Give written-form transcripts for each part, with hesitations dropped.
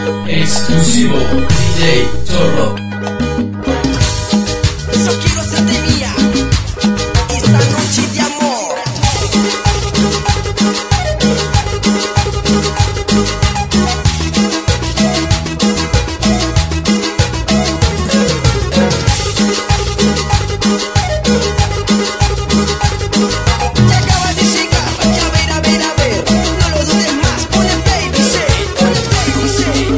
Exclusivo DJ Zorro. Yo quiero serte mía esta noche de amor. Ya acaba de llegar, a ver, no lo dudes más, pon el baby say.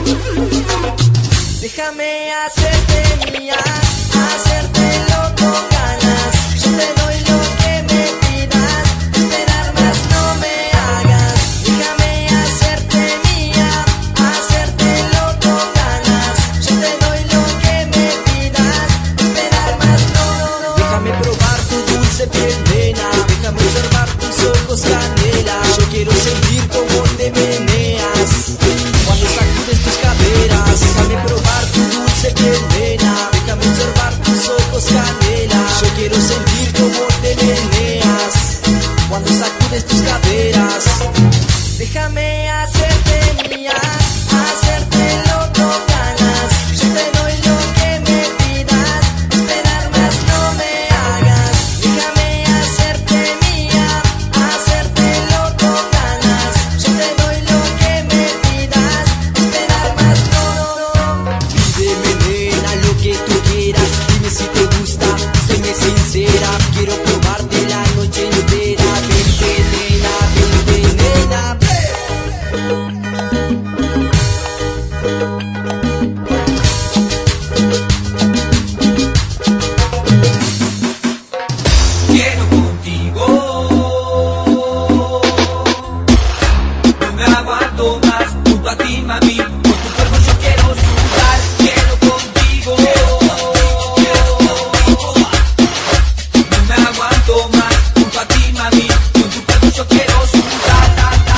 Déjame hacerte mía, hacértelo con ganas. Yo te doy lo que me pidas, esperar más no me hagas. Déjame hacerte mía, hacértelo con ganas. Yo te doy lo que me pidas, esperar más no. Déjame probar tu dulce piel, nena. Déjame observar tus ojos canela. Yo quiero sentir cómo te meneas cuando sacudes tus caderas. Déjame probar tu dulce piel, nena. Déjame observar tus ojos canela. Yo quiero sentir cómo te meneas cuando sacudes tus caderas. Déjame hacerte mía, hacértelo con ganas. Yo te doy lo que me pidas, esperar más no me hagas. Déjame hacerte mía, hacértelo con ganas. Yo te doy lo que me pidas, esperar más no. Pídeme, nena, lo que tú quieras. Dime si te gusta, séme sincera. Quiero probarte la noche entera. Vente, nena, vente, nena. Quiero contigo, no me aguanto más junto a ti, mami. Con tu cuerpo yo quiero sudar. Quiero contigo, no me aguanto más junto a ti, mami. Con tu cuerpo yo quiero sudar.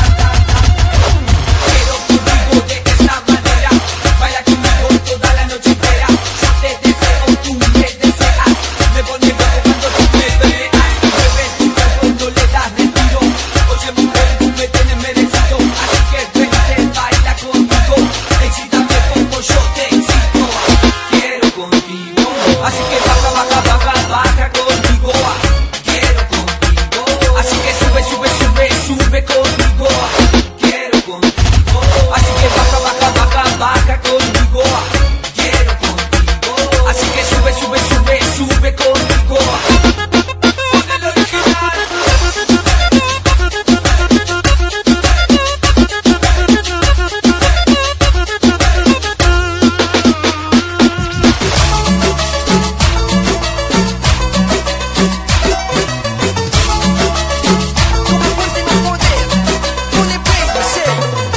Quiero contigo de esta manera, baila conmigo toda la noche entera. Yo te deseo, tú me deseas, me pone loco cuando tú me peleas. Mueves tu cuerpo, no le das retiro. Oye mujer, tú me tienes merecido, así que vente, baila conmigo. Excítame como yo te excito. Quiero contigo, así que baja, baja, baja, baja conmigo. Quiero contigo, así que sube, sube, sube, sube conmigo. Quiero contigo, así que baja, baja, baja, baja conmigo. Quiero contigo, así que sube, sube, sube, sube conmigo. Con el original. Como fuerte no poder, pon el baby say.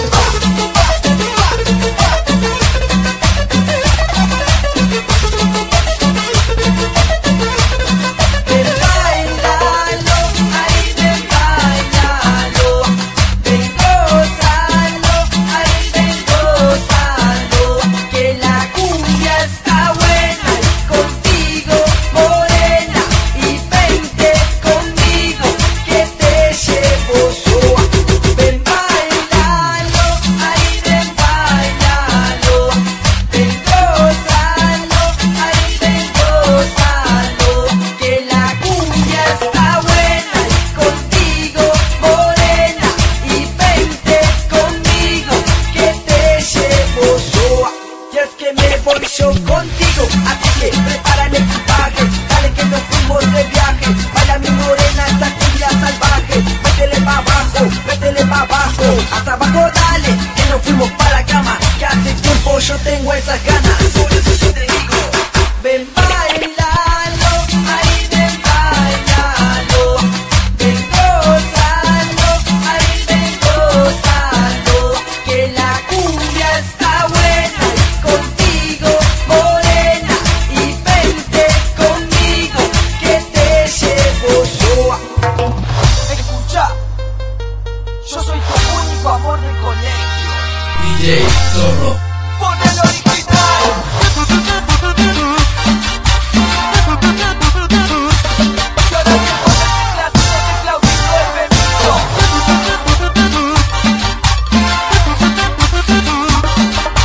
Ven, bailalo, ahí ven, bailalo. Ven, gózalo, ahí ven, gózalo. Que la cumbia está buena y contigo, morena. Y vente conmigo, que te llevo yo. Ven, bailalo, ahí ven, bailalo. Ven, gózalo, ahí ven, gózalo. Que la cumbia está buena y contigo, morena. Y vente conmigo, que te llevo yo. Y es que me voy yo contigo, así que prepara el equipaje. Dale que nos fuimos de viaje. Baila mi morena, esta cumbia salvaje. Métele pa' abajo, hasta abajo dale, que nos fuimos para la cama. Que hace tiempo yo tengo esas ganas. Por eso yo te digo, ven, bailalo, ahí ven, bailalo. Ven, gózalo, ahí ven, gózalo. Que la cumbia está buena y contigo, morena. Y vente conmigo, que te llevo yo. Escucha, yo soy tu único amor del colegio. DJ Zorro. Pon el original. Y ahora que pones la tía de Claudito el bebito.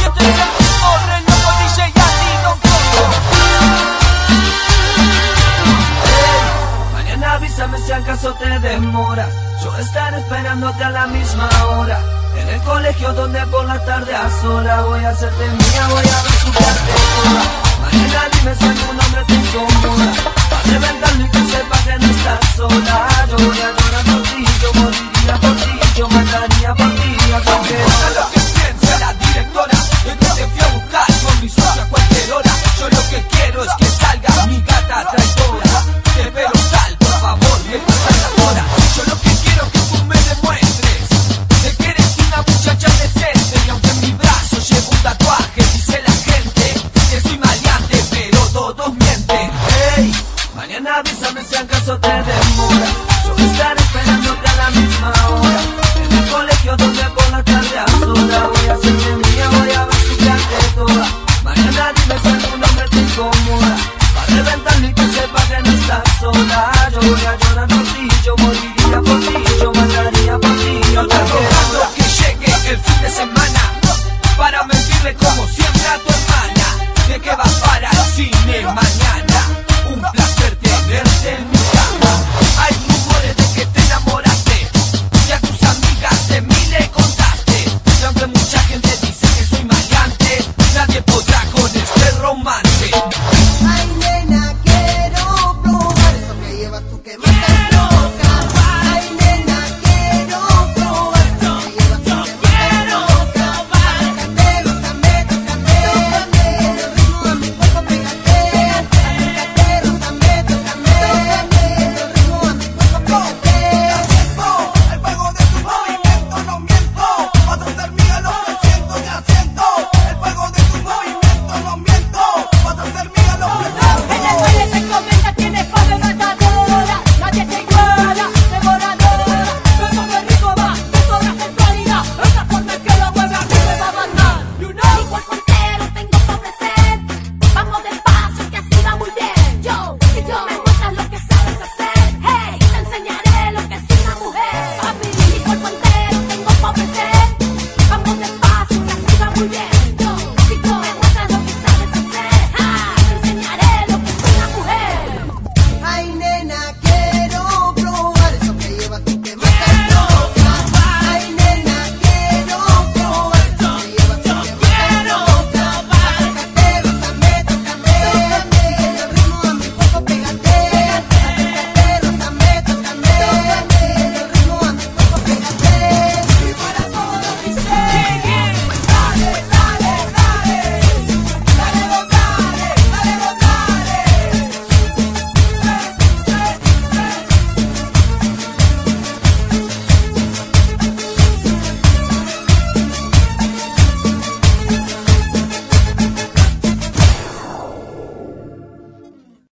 hora. En el colegio donde por la tarde a sola voy a hacerte mía, voy a besuquearte toda. Mañana dime si algún hombre te incomoda, pa' reventarlo y que sepa que no estás sola. Yo voy a llorar por ti, yo moriría por ti, yo mataría por ti a cualquier hora. Lo que piensa la directora es que te fui a buscar con mi socia a cualquier hora. Yo lo que quiero es que salga mi gata traidora. De pelo sal, por favor, que pasan las horas. Yo lo que quiero es que tú me demuestres de que eres una muchacha decente. Y aunque en mi brazo llevo un tatuaje, dice la gente que soy maleante, pero todos mienten. Hey, mañana avísame si acaso te demora. Yo voy a estar esperándote a la misma hora. En el colegio donde por la tarde a sola voy a hacerte mía, voy a besuquearte toda. Mañana dime si algún hombre te incomoda, pa' reventarlo y que sepa que no estás sola. Yo voy a llorar por ti, yo moriría por ti, yo mataría por ti a Yo estoy cualquier rogando hora. que llegue el fin de semana para mentirle como si